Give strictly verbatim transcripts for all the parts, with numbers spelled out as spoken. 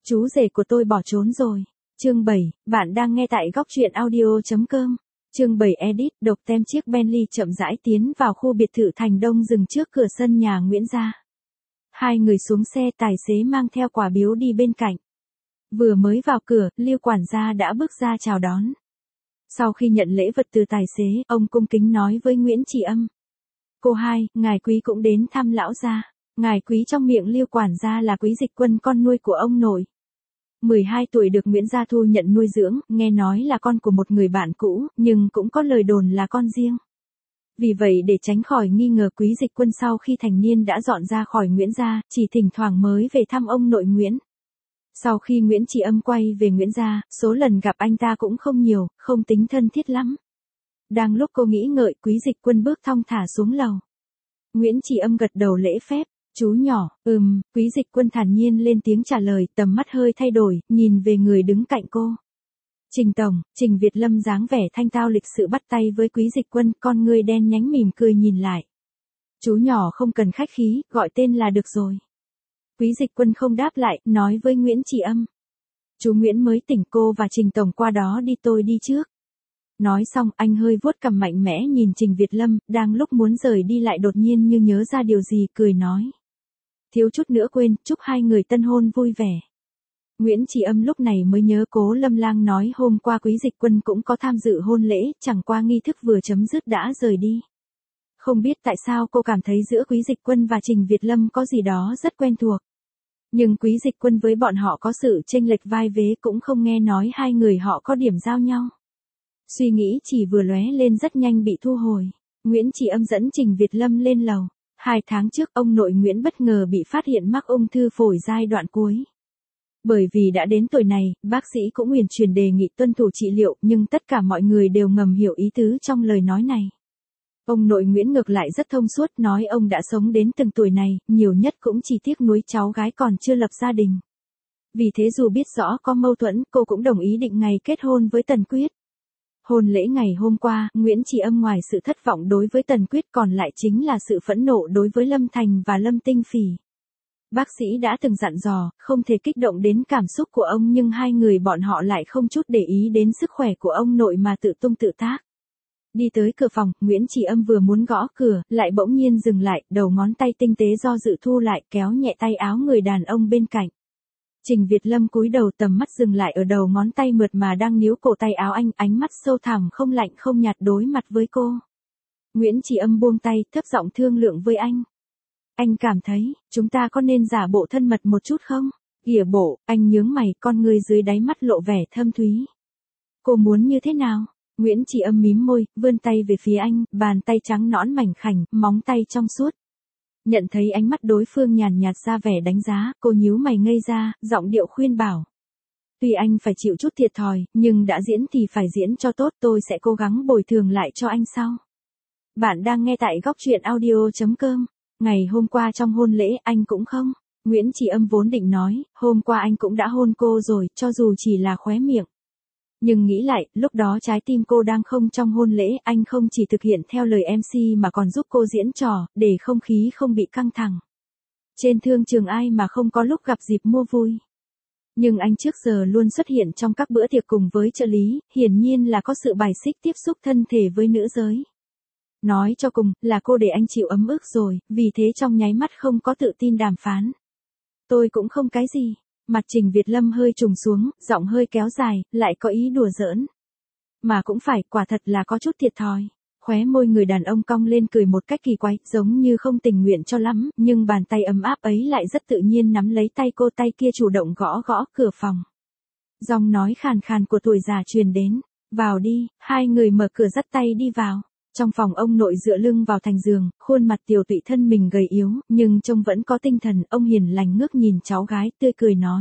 Chú rể của tôi bỏ trốn rồi. Chương bảy, bạn đang nghe tại góc truyện audio.com. Chương bảy edit, độc tem chiếc Bentley chậm rãi tiến vào khu biệt thự Thành Đông dừng trước cửa sân nhà Nguyễn gia. Hai người xuống xe, tài xế mang theo quà biếu đi bên cạnh. Vừa mới vào cửa, Lưu quản gia đã bước ra chào đón. Sau khi nhận lễ vật từ tài xế, ông cung kính nói với Nguyễn Trì Âm. Cô hai, ngài Quý cũng đến thăm lão gia. Ngài Quý trong miệng Lưu quản gia là Quý Dịch Quân, con nuôi của ông nội. mười hai tuổi được Nguyễn gia thu nhận nuôi dưỡng, nghe nói là con của một người bạn cũ, nhưng cũng có lời đồn là con riêng. Vì vậy để tránh khỏi nghi ngờ, Quý Dịch Quân sau khi thành niên đã dọn ra khỏi Nguyễn gia, chỉ thỉnh thoảng mới về thăm ông nội Nguyễn. Sau khi Nguyễn Trì Âm quay về Nguyễn gia, số lần gặp anh ta cũng không nhiều, không tính thân thiết lắm. Đang lúc cô nghĩ ngợi, Quý Dịch Quân bước thong thả xuống lầu. Nguyễn Trì Âm gật đầu lễ phép. Chú nhỏ, ừm, Quý Dịch Quân thản nhiên lên tiếng trả lời, tầm mắt hơi thay đổi, nhìn về người đứng cạnh cô. Trình Tổng, Trình Việt Lâm dáng vẻ thanh tao lịch sự bắt tay với Quý Dịch Quân, con ngươi đen nhánh mỉm cười nhìn lại. Chú nhỏ không cần khách khí, gọi tên là được rồi. Quý Dịch Quân không đáp lại, nói với Nguyễn Trì Âm. Chú Nguyễn mới tỉnh, cô và Trình Tổng qua đó đi, tôi đi trước. Nói xong, anh hơi vuốt cằm mạnh mẽ nhìn Trình Việt Lâm, đang lúc muốn rời đi lại đột nhiên như nhớ ra điều gì, cười nói. Thiếu chút nữa quên, chúc hai người tân hôn vui vẻ. Nguyễn Trì Âm lúc này mới nhớ Cố Lâm Lang nói hôm qua Quý Dịch Quân cũng có tham dự hôn lễ, chẳng qua nghi thức vừa chấm dứt đã rời đi. Không biết tại sao cô cảm thấy giữa Quý Dịch Quân và Trình Việt Lâm có gì đó rất quen thuộc. Nhưng Quý Dịch Quân với bọn họ có sự chênh lệch vai vế, cũng không nghe nói hai người họ có điểm giao nhau. Suy nghĩ chỉ vừa lóe lên rất nhanh bị thu hồi. Nguyễn Trì Âm dẫn Trình Việt Lâm lên lầu. Hai tháng trước, ông nội Nguyễn bất ngờ bị phát hiện mắc ung thư phổi giai đoạn cuối. Bởi vì đã đến tuổi này, bác sĩ cũng uyển chuyển đề nghị tuân thủ trị liệu, nhưng tất cả mọi người đều ngầm hiểu ý tứ trong lời nói này. Ông nội Nguyễn ngược lại rất thông suốt, nói ông đã sống đến từng tuổi này, nhiều nhất cũng chỉ tiếc nuối cháu gái còn chưa lập gia đình. Vì thế dù biết rõ có mâu thuẫn, cô cũng đồng ý định ngày kết hôn với Tần Quyết. Hôn lễ ngày hôm qua, Nguyễn Trì Âm ngoài sự thất vọng đối với Tần Quyết còn lại chính là sự phẫn nộ đối với Lâm Thành và Lâm Tinh Phỉ. Bác sĩ đã từng dặn dò, không thể kích động đến cảm xúc của ông, nhưng hai người bọn họ lại không chút để ý đến sức khỏe của ông nội mà tự tung tự tác. Đi tới cửa phòng, Nguyễn Trì Âm vừa muốn gõ cửa, lại bỗng nhiên dừng lại, đầu ngón tay tinh tế do dự thu lại, kéo nhẹ tay áo người đàn ông bên cạnh. Trình Việt Lâm cúi đầu, tầm mắt dừng lại ở đầu ngón tay mượt mà đang níu cổ tay áo anh, ánh mắt sâu thẳm không lạnh không nhạt đối mặt với cô. Nguyễn Trì Âm buông tay, thấp giọng thương lượng với anh. Anh cảm thấy, chúng ta có nên giả bộ thân mật một chút không? Ghìa bộ, anh nhướng mày, con người dưới đáy mắt lộ vẻ thâm thúy. Cô muốn như thế nào? Nguyễn Trì Âm mím môi, vươn tay về phía anh, bàn tay trắng nõn mảnh khảnh, móng tay trong suốt. Nhận thấy ánh mắt đối phương nhàn nhạt ra vẻ đánh giá, cô nhíu mày ngây ra, giọng điệu khuyên bảo. Tuy anh phải chịu chút thiệt thòi, nhưng đã diễn thì phải diễn cho tốt, tôi sẽ cố gắng bồi thường lại cho anh sau. Bạn đang nghe tại góc truyện audio.com. Ngày hôm qua trong hôn lễ, anh cũng không. Nguyễn Trì Âm vốn định nói, hôm qua anh cũng đã hôn cô rồi, cho dù chỉ là khóe miệng. Nhưng nghĩ lại, lúc đó trái tim cô đang không trong hôn lễ, anh không chỉ thực hiện theo lời em xê mà còn giúp cô diễn trò, để không khí không bị căng thẳng. Trên thương trường ai mà không có lúc gặp dịp mua vui. Nhưng anh trước giờ luôn xuất hiện trong các bữa tiệc cùng với trợ lý, hiển nhiên là có sự bài xích tiếp xúc thân thể với nữ giới. Nói cho cùng, là cô để anh chịu ấm ức rồi, vì thế trong nháy mắt không có tự tin đàm phán. Tôi cũng không cái gì. Mặt Trình Việt Lâm hơi trùng xuống, giọng hơi kéo dài, lại có ý đùa giỡn. Mà cũng phải, quả thật là có chút thiệt thòi. Khóe môi người đàn ông cong lên cười một cách kỳ quái, giống như không tình nguyện cho lắm, nhưng bàn tay ấm áp ấy lại rất tự nhiên nắm lấy tay cô, tay kia chủ động gõ gõ cửa phòng. Giọng nói khàn khàn của tuổi già truyền đến. Vào đi, hai người mở cửa dắt tay đi vào. Trong phòng, ông nội dựa lưng vào thành giường, khuôn mặt tiều tụy, thân mình gầy yếu, nhưng trông vẫn có tinh thần. Ông hiền lành ngước nhìn cháu gái, tươi cười nói.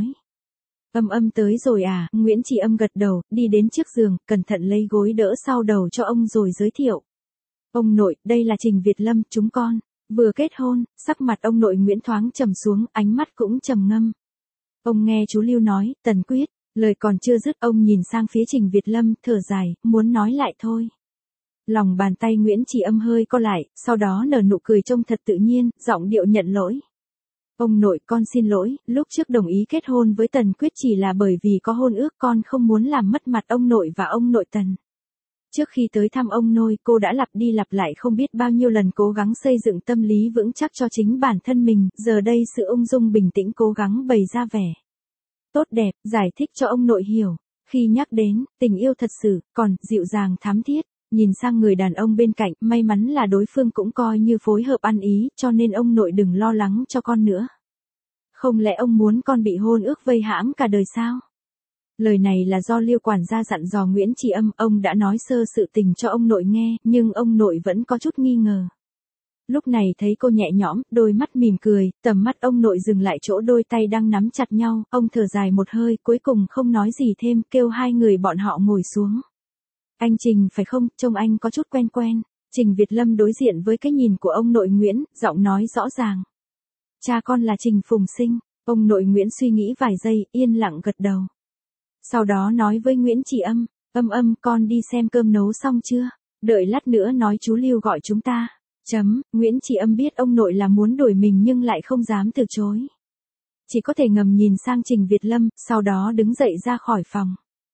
Âm Âm tới rồi à? Nguyễn Trì Âm gật đầu, đi đến trước giường, cẩn thận lấy gối đỡ sau đầu cho ông rồi giới thiệu. Ông nội, đây là Trình Việt Lâm, chúng con vừa kết hôn. Sắc mặt ông nội Nguyễn thoáng trầm xuống, ánh mắt cũng trầm ngâm. Ông nghe chú Lưu nói, Tần Quyết. Lời còn chưa dứt, ông nhìn sang phía Trình Việt Lâm, thở dài, muốn nói lại thôi. Lòng bàn tay Nguyễn Trì Âm hơi co lại, sau đó nở nụ cười trông thật tự nhiên, giọng điệu nhận lỗi. Ông nội con xin lỗi, lúc trước đồng ý kết hôn với Tần Quyết chỉ là bởi vì có hôn ước con không muốn làm mất mặt ông nội và ông nội Tần. Trước khi tới thăm ông nội, cô đã lặp đi lặp lại không biết bao nhiêu lần cố gắng xây dựng tâm lý vững chắc cho chính bản thân mình, giờ đây sự ung dung bình tĩnh cố gắng bày ra vẻ tốt đẹp, giải thích cho ông nội hiểu. Khi nhắc đến tình yêu thật sự, còn dịu dàng thắm thiết, nhìn sang người đàn ông bên cạnh, may mắn là đối phương cũng coi như phối hợp ăn ý, cho nên ông nội đừng lo lắng cho con nữa. Không lẽ ông muốn con bị hôn ước vây hãm cả đời sao? Lời này là do Liêu quản gia dặn dò Nguyễn Trì Âm, ông đã nói sơ sự tình cho ông nội nghe, nhưng ông nội vẫn có chút nghi ngờ. Lúc này thấy cô nhẹ nhõm, đôi mắt mỉm cười, tầm mắt ông nội dừng lại chỗ đôi tay đang nắm chặt nhau, ông thở dài một hơi, cuối cùng không nói gì thêm, kêu hai người bọn họ ngồi xuống. Anh Trình phải không, trông anh có chút quen quen. Trình Việt Lâm đối diện với cái nhìn của ông nội Nguyễn, giọng nói rõ ràng. Cha con là Trình Phùng Sinh, ông nội Nguyễn suy nghĩ vài giây, yên lặng gật đầu. Sau đó nói với Nguyễn Trì Âm, Âm Âm con đi xem cơm nấu xong chưa, đợi lát nữa nói chú Lưu gọi chúng ta. Chấm, Nguyễn Trì Âm biết ông nội là muốn đuổi mình nhưng lại không dám từ chối. Chỉ có thể ngầm nhìn sang Trình Việt Lâm, sau đó đứng dậy ra khỏi phòng.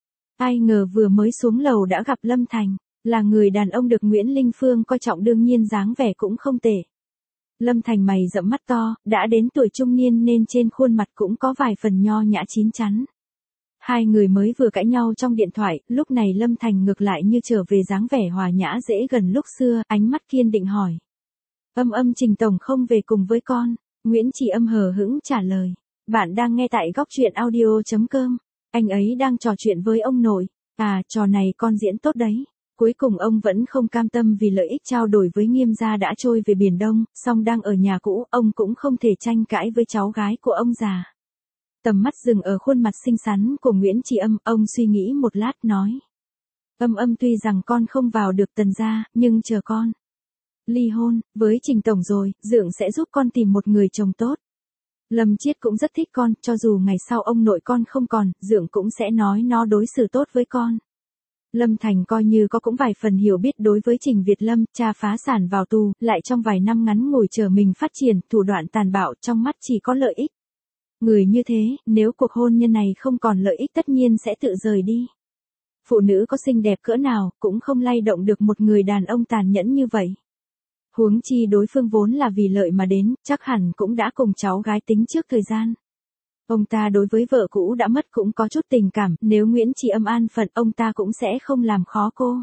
Ai ngờ vừa mới xuống lầu đã gặp Lâm Thành, là người đàn ông được Nguyễn Linh Phương coi trọng, đương nhiên dáng vẻ cũng không tệ. Lâm Thành mày rậm mắt to, đã đến tuổi trung niên nên trên khuôn mặt cũng có vài phần nho nhã chín chắn. Hai người mới vừa cãi nhau trong điện thoại, lúc này Lâm Thành ngược lại như trở về dáng vẻ hòa nhã dễ gần lúc xưa, ánh mắt kiên định hỏi. Âm Âm Trình Tổng không về cùng với con, Nguyễn Trì Âm hờ hững trả lời. Bạn đang nghe tại góc truyện audio chấm com, anh ấy đang trò chuyện với ông nội, à trò này con diễn tốt đấy. Cuối cùng ông vẫn không cam tâm vì lợi ích trao đổi với Nghiêm gia đã trôi về Biển Đông, song đang ở nhà cũ, ông cũng không thể tranh cãi với cháu gái của ông già. Tầm mắt dừng ở khuôn mặt xinh xắn của Nguyễn Trì Âm, ông suy nghĩ một lát nói. Âm Âm tuy rằng con không vào được Tần gia, nhưng chờ con ly hôn với Trình Tổng rồi, Dượng sẽ giúp con tìm một người chồng tốt. Lâm Chiết cũng rất thích con, cho dù ngày sau ông nội con không còn, Dượng cũng sẽ nói nó đối xử tốt với con. Lâm Thành coi như có cũng vài phần hiểu biết đối với Trình Việt Lâm, cha phá sản vào tù, lại trong vài năm ngắn ngủi chờ mình phát triển, thủ đoạn tàn bạo, trong mắt chỉ có lợi ích. Người như thế, nếu cuộc hôn nhân này không còn lợi ích tất nhiên sẽ tự rời đi. Phụ nữ có xinh đẹp cỡ nào, cũng không lay động được một người đàn ông tàn nhẫn như vậy. Huống chi đối phương vốn là vì lợi mà đến, chắc hẳn cũng đã cùng cháu gái tính trước thời gian. Ông ta đối với vợ cũ đã mất cũng có chút tình cảm, nếu Nguyễn Trì Âm an phận ông ta cũng sẽ không làm khó cô.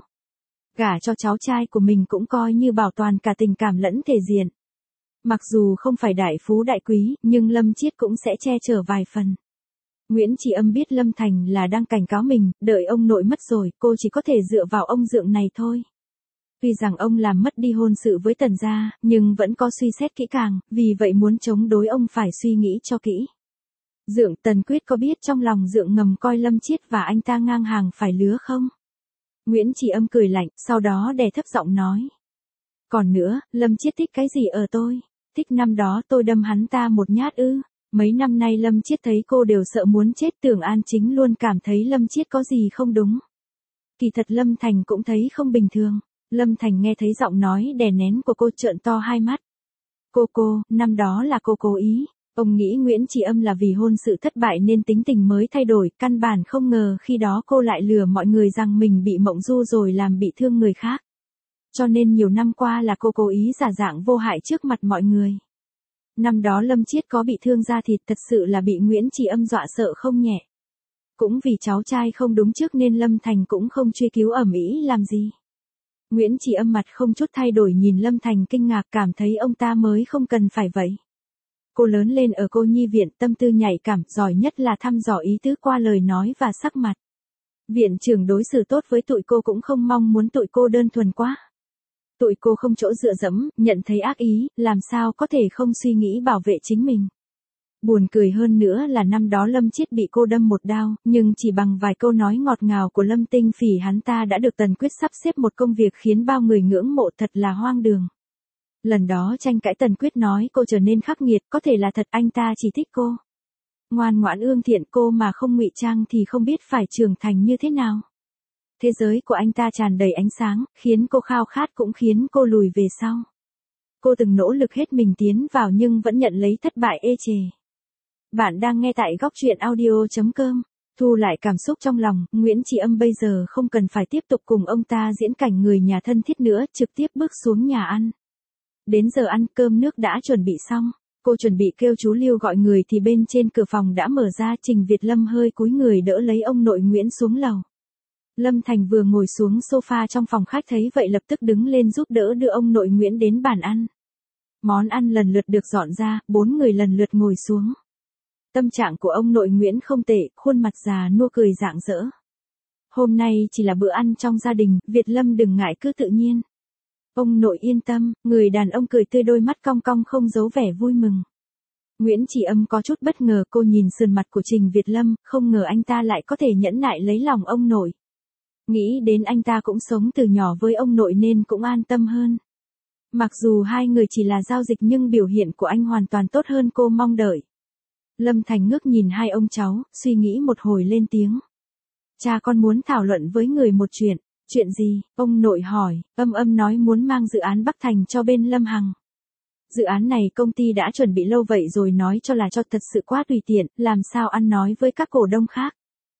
Gả cho cháu trai của mình cũng coi như bảo toàn cả tình cảm lẫn thể diện. Mặc dù không phải đại phú đại quý, nhưng Lâm Chiết cũng sẽ che chở vài phần. Nguyễn Trì Âm biết Lâm Thành là đang cảnh cáo mình, đợi ông nội mất rồi, cô chỉ có thể dựa vào ông Dượng này thôi. Tuy rằng ông làm mất đi hôn sự với Tần gia, nhưng vẫn có suy xét kỹ càng, vì vậy muốn chống đối ông phải suy nghĩ cho kỹ. Dượng, Tần Quyết có biết trong lòng Dượng ngầm coi Lâm Chiết và anh ta ngang hàng phải lứa không? Nguyễn Trì Âm cười lạnh, sau đó đè thấp giọng nói. Còn nữa, Lâm Chiết thích cái gì ở tôi? Thích năm đó tôi đâm hắn ta một nhát ư? Mấy năm nay Lâm Chiết thấy cô đều sợ muốn chết, Tưởng An Chính luôn cảm thấy Lâm Chiết có gì không đúng. Kỳ thật Lâm Thành cũng thấy không bình thường. Lâm Thành nghe thấy giọng nói đè nén của cô trợn to hai mắt. Cô cô, năm đó là cô cố ý. Ông nghĩ Nguyễn Trì Âm là vì hôn sự thất bại nên tính tình mới thay đổi, căn bản không ngờ khi đó cô lại lừa mọi người rằng mình bị mộng du rồi làm bị thương người khác. Cho nên nhiều năm qua là cô cố ý giả dạng vô hại trước mặt mọi người. Năm đó Lâm Chiết có bị thương da thịt, thật sự là bị Nguyễn Trì Âm dọa sợ không nhẹ. Cũng vì cháu trai không đúng trước nên Lâm Thành cũng không truy cứu ầm ĩ làm gì. Nguyễn Trì Âm mặt không chút thay đổi nhìn Lâm Thành kinh ngạc, cảm thấy ông ta mới không cần phải vậy. Cô lớn lên ở cô nhi viện, tâm tư nhạy cảm, giỏi nhất là thăm dò ý tứ qua lời nói và sắc mặt. Viện trưởng đối xử tốt với tụi cô cũng không mong muốn tụi cô đơn thuần quá. Tụi cô không chỗ dựa dẫm, nhận thấy ác ý, làm sao có thể không suy nghĩ bảo vệ chính mình. Buồn cười hơn nữa là năm đó Lâm Chiết bị cô đâm một đao, nhưng chỉ bằng vài câu nói ngọt ngào của Lâm Tinh Phỉ hắn ta đã được Tần Quyết sắp xếp một công việc khiến bao người ngưỡng mộ, thật là hoang đường. Lần đó tranh cãi Tần Quyết nói cô trở nên khắc nghiệt, có thể là thật anh ta chỉ thích cô. Ngoan ngoãn ương thiện, cô mà không ngụy trang thì không biết phải trưởng thành như thế nào. Thế giới của anh ta tràn đầy ánh sáng, khiến cô khao khát cũng khiến cô lùi về sau. cô từng nỗ lực hết mình tiến vào nhưng vẫn nhận lấy thất bại ê chề. Bạn đang nghe tại góc truyện audio.com. Thu lại cảm xúc trong lòng, Nguyễn Trì Âm bây giờ không cần phải tiếp tục cùng ông ta diễn cảnh người nhà thân thiết nữa, trực tiếp bước xuống nhà ăn. Đến giờ ăn, cơm nước đã chuẩn bị xong. Cô chuẩn bị kêu chú Lưu gọi người thì bên trên cửa phòng đã mở ra, Trình Việt Lâm hơi cúi người đỡ lấy ông nội Nguyễn xuống lầu. Lâm Thành vừa ngồi xuống sofa trong phòng khách thấy vậy lập tức đứng lên giúp đỡ đưa ông nội Nguyễn đến bàn ăn. Món ăn lần lượt được dọn ra, bốn người lần lượt ngồi xuống. Tâm trạng của ông nội Nguyễn không tệ, khuôn mặt già nua cười rạng rỡ. Hôm nay chỉ là bữa ăn trong gia đình, Việt Lâm đừng ngại cứ tự nhiên. Ông nội yên tâm, người đàn ông cười tươi, đôi mắt cong cong không giấu vẻ vui mừng. Nguyễn Trì Âm có chút bất ngờ, cô nhìn sườn mặt của Trình Việt Lâm, không ngờ anh ta lại có thể nhẫn nại lấy lòng ông nội. Nghĩ đến anh ta cũng sống từ nhỏ với ông nội nên cũng an tâm hơn. Mặc dù hai người chỉ là giao dịch nhưng biểu hiện của anh hoàn toàn tốt hơn cô mong đợi. Lâm Thành ngước nhìn hai ông cháu, suy nghĩ một hồi lên tiếng. Cha con muốn thảo luận với người một chuyện. Chuyện gì? Ông nội hỏi. Âm Âm nói muốn mang dự án Bắc Thành cho bên Lâm Hằng. Dự án này công ty đã chuẩn bị lâu vậy rồi, nói cho là cho thật sự quá tùy tiện, làm sao ăn nói với các cổ đông khác.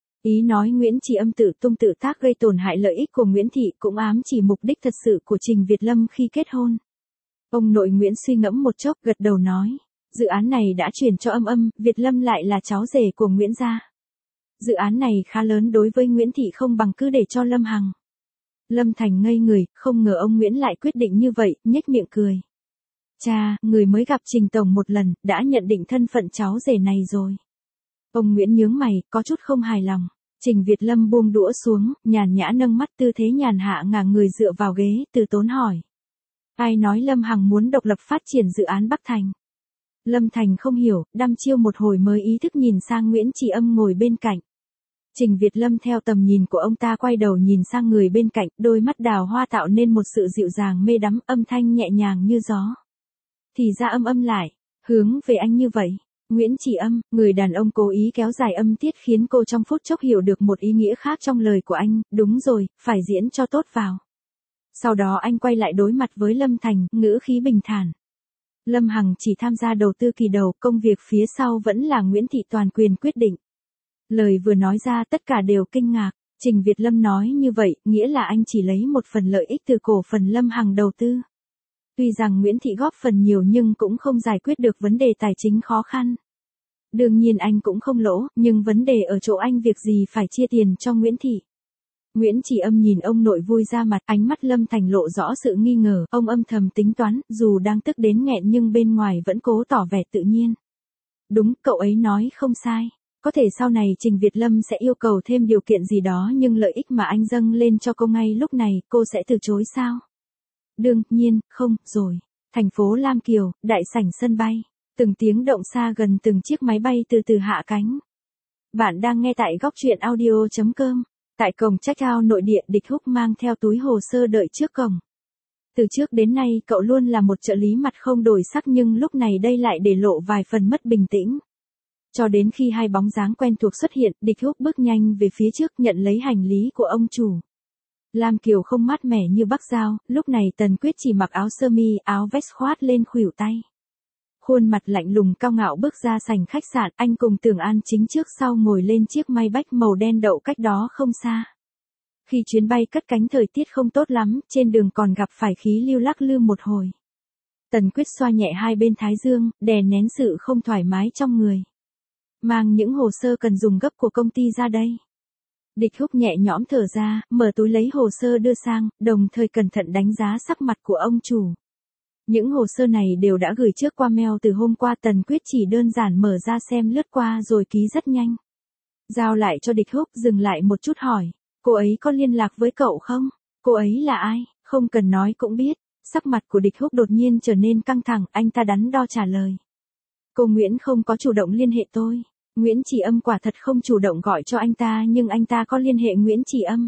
Ý nói Nguyễn Trì Âm tự tung tự tác gây tổn hại lợi ích của Nguyễn Thị, cũng ám chỉ mục đích thật sự của Trình Việt Lâm khi kết hôn. Ông nội Nguyễn suy ngẫm một chốc gật đầu nói. Dự án này đã chuyển cho Âm Âm, Việt Lâm lại là cháu rể của Nguyễn gia. Dự án này khá lớn đối với Nguyễn Thị, không bằng cứ để cho Lâm Hằng. Lâm Thành ngây người, không ngờ ông Nguyễn lại quyết định như vậy, nhếch miệng cười. Cha, người mới gặp Trình Tổng một lần, đã nhận định thân phận cháu rể này rồi. Ông Nguyễn nhướng mày, có chút không hài lòng. Trình Việt Lâm buông đũa xuống, nhàn nhã nâng mắt, tư thế nhàn hạ ngả người dựa vào ghế, từ tốn hỏi. Ai nói Lâm Hằng muốn độc lập phát triển dự án Bắc Thành? Lâm Thành không hiểu, đăm chiêu một hồi mới ý thức nhìn sang Nguyễn Trì Âm ngồi bên cạnh. Trình Việt Lâm theo tầm nhìn của ông ta quay đầu nhìn sang người bên cạnh, đôi mắt đào hoa tạo nên một sự dịu dàng mê đắm, âm thanh nhẹ nhàng như gió. Thì ra Âm Âm lại hướng về anh như vậy. Nguyễn Trì Âm, người đàn ông cố ý kéo dài âm tiết khiến cô trong phút chốc hiểu được một ý nghĩa khác trong lời của anh, đúng rồi, phải diễn cho tốt vào. Sau đó anh quay lại đối mặt với Lâm Thành, ngữ khí bình thản. Lâm Hằng chỉ tham gia đầu tư kỳ đầu, công việc phía sau vẫn là Nguyễn Thị toàn quyền quyết định. Lời vừa nói ra tất cả đều kinh ngạc. Trình Việt Lâm nói như vậy, nghĩa là anh chỉ lấy một phần lợi ích từ cổ phần Lâm Hằng đầu tư. Tuy rằng Nguyễn Thị góp phần nhiều nhưng cũng không giải quyết được vấn đề tài chính khó khăn. Đương nhiên anh cũng không lỗ, nhưng vấn đề ở chỗ anh việc gì phải chia tiền cho Nguyễn Thị. Nguyễn Trì Âm nhìn ông nội vui ra mặt, ánh mắt Lâm Thành lộ rõ sự nghi ngờ, ông âm thầm tính toán, dù đang tức đến nghẹn nhưng bên ngoài vẫn cố tỏ vẻ tự nhiên. Đúng, cậu ấy nói không sai. Có thể sau này Trình Việt Lâm sẽ yêu cầu thêm điều kiện gì đó nhưng lợi ích mà anh dâng lên cho cô ngay lúc này, cô sẽ từ chối sao? Đương nhiên, không, rồi. Thành phố Lam Kiều, đại sảnh sân bay. Từng tiếng động xa gần, từng chiếc máy bay từ từ hạ cánh. Bạn đang nghe tại góc truyện audio.com. Tại cổng check-out nội địa, Địch Húc mang theo túi hồ sơ đợi trước cổng. Từ trước đến nay cậu luôn là một trợ lý mặt không đổi sắc nhưng lúc này đây lại để lộ vài phần mất bình tĩnh. Cho đến khi hai bóng dáng quen thuộc xuất hiện, Địch Húc bước nhanh về phía trước nhận lấy hành lý của ông chủ. Lam Kiều không mát mẻ như Bắc Giao, lúc này Tần Quyết chỉ mặc áo sơ mi, áo vest khoát lên khuỷu tay. Khuôn mặt lạnh lùng cao ngạo bước ra sảnh khách sạn, anh cùng Tưởng An chính trước sau ngồi lên chiếc may bách màu đen đậu cách đó không xa. Khi chuyến bay cất cánh thời tiết không tốt lắm, trên đường còn gặp phải khí lưu lắc lư một hồi. Tần Quyết xoa nhẹ hai bên thái dương, đè nén sự không thoải mái trong người. Mang những hồ sơ cần dùng gấp của công ty ra đây. Địch Húc nhẹ nhõm thở ra, mở túi lấy hồ sơ đưa sang, đồng thời cẩn thận đánh giá sắc mặt của ông chủ. Những hồ sơ này đều đã gửi trước qua mail từ hôm qua, Tần Quyết chỉ đơn giản mở ra xem lướt qua rồi ký rất nhanh. Giao lại cho Địch Húc, dừng lại một chút hỏi, cô ấy có liên lạc với cậu không? Cô ấy là ai? Không cần nói cũng biết. Sắc mặt của Địch Húc đột nhiên trở nên căng thẳng, anh ta đắn đo trả lời. Cô Nguyễn không có chủ động liên hệ tôi. Nguyễn Trì Âm quả thật không chủ động gọi cho anh ta nhưng anh ta có liên hệ Nguyễn Trì Âm.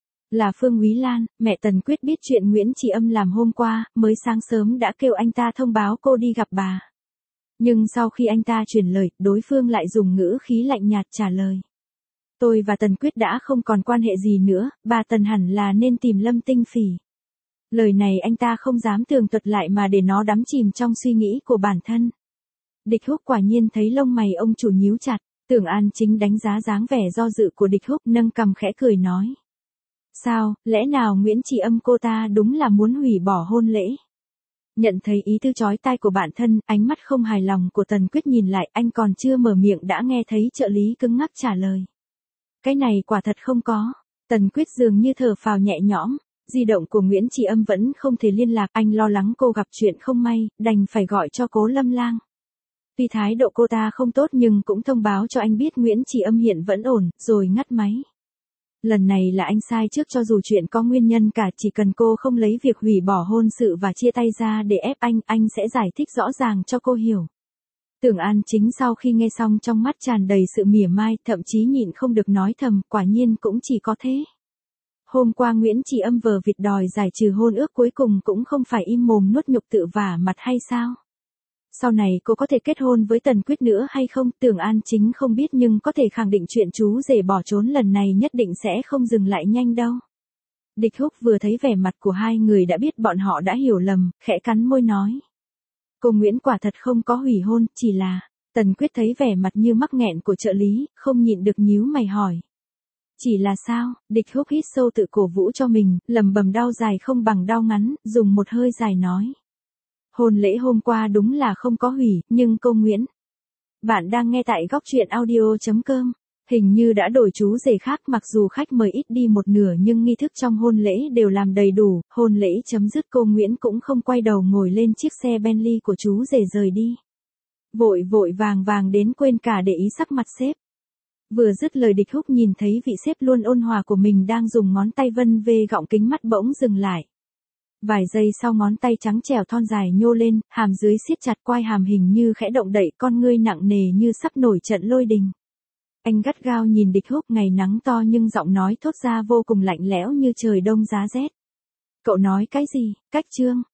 Là Phương Úy Lan, mẹ Tần Quyết biết chuyện Nguyễn Trì Âm làm hôm qua, mới sáng sớm đã kêu anh ta thông báo cô đi gặp bà. Nhưng sau khi anh ta truyền lời, đối phương lại dùng ngữ khí lạnh nhạt trả lời. Tôi và Tần Quyết đã không còn quan hệ gì nữa, bà Tần hẳn là nên tìm Lâm Tinh Phỉ. Lời này anh ta không dám tường thuật lại mà để nó đắm chìm trong suy nghĩ của bản thân. Địch Húc quả nhiên thấy lông mày ông chủ nhíu chặt, Tưởng An Chính đánh giá dáng vẻ do dự của Địch Húc, nâng cằm khẽ cười nói. Sao, lẽ nào Nguyễn Trì Âm cô ta đúng là muốn hủy bỏ hôn lễ? Nhận thấy ý tư chói tai của bản thân, ánh mắt không hài lòng của Tần Quyết nhìn lại, anh còn chưa mở miệng đã nghe thấy trợ lý cứng ngắc trả lời. Cái này quả thật không có. Tần Quyết dường như thở phào nhẹ nhõm, di động của Nguyễn Trì Âm vẫn không thể liên lạc, anh lo lắng cô gặp chuyện không may, đành phải gọi cho Cố Lâm Lang. Tuy thái độ cô ta không tốt nhưng cũng thông báo cho anh biết Nguyễn Trì Âm hiện vẫn ổn, rồi ngắt máy. Lần này là anh sai trước, cho dù chuyện có nguyên nhân cả, chỉ cần cô không lấy việc hủy bỏ hôn sự và chia tay ra để ép anh, anh sẽ giải thích rõ ràng cho cô hiểu. Tưởng An Chính sau khi nghe xong trong mắt tràn đầy sự mỉa mai, thậm chí nhịn không được nói thầm, quả nhiên cũng chỉ có thế. Hôm qua Nguyễn Trì Âm vờ vịt đòi giải trừ hôn ước, cuối cùng cũng không phải im mồm nuốt nhục tự vả mặt hay sao? Sau này cô có thể kết hôn với Tần Quyết nữa hay không, Tưởng An Chính không biết, nhưng có thể khẳng định chuyện chú rể bỏ trốn lần này nhất định sẽ không dừng lại nhanh đâu. Địch Húc vừa thấy vẻ mặt của hai người đã biết bọn họ đã hiểu lầm, khẽ cắn môi nói. Cô Nguyễn quả thật không có hủy hôn, chỉ là... Tần Quyết thấy vẻ mặt như mắc nghẹn của trợ lý, không nhịn được nhíu mày hỏi. Chỉ là sao? Địch Húc hít sâu tự cổ vũ cho mình, lầm bầm đau dài không bằng đau ngắn, dùng một hơi dài nói. Hôn lễ hôm qua đúng là không có hủy, nhưng cô Nguyễn. Bạn đang nghe tại góc truyện audio chấm com. Hình như đã đổi chú rể khác, mặc dù khách mời ít đi một nửa nhưng nghi thức trong hôn lễ đều làm đầy đủ, hôn lễ chấm dứt cô Nguyễn cũng không quay đầu ngồi lên chiếc xe Bentley của chú rể rời đi. Vội vội vàng vàng đến quên cả để ý sắc mặt sếp. Vừa dứt lời, Địch Húc nhìn thấy vị sếp luôn ôn hòa của mình đang dùng ngón tay vân vê gọng kính mắt bỗng dừng lại. Vài giây sau ngón tay trắng trẻo thon dài nhô lên, hàm dưới siết chặt, quai hàm hình như khẽ động đậy, con ngươi nặng nề như sắp nổi trận lôi đình. Anh gắt gao nhìn Địch Húc, ngày nắng to nhưng giọng nói thốt ra vô cùng lạnh lẽo như trời đông giá rét. Cậu nói cái gì? Cách Trương?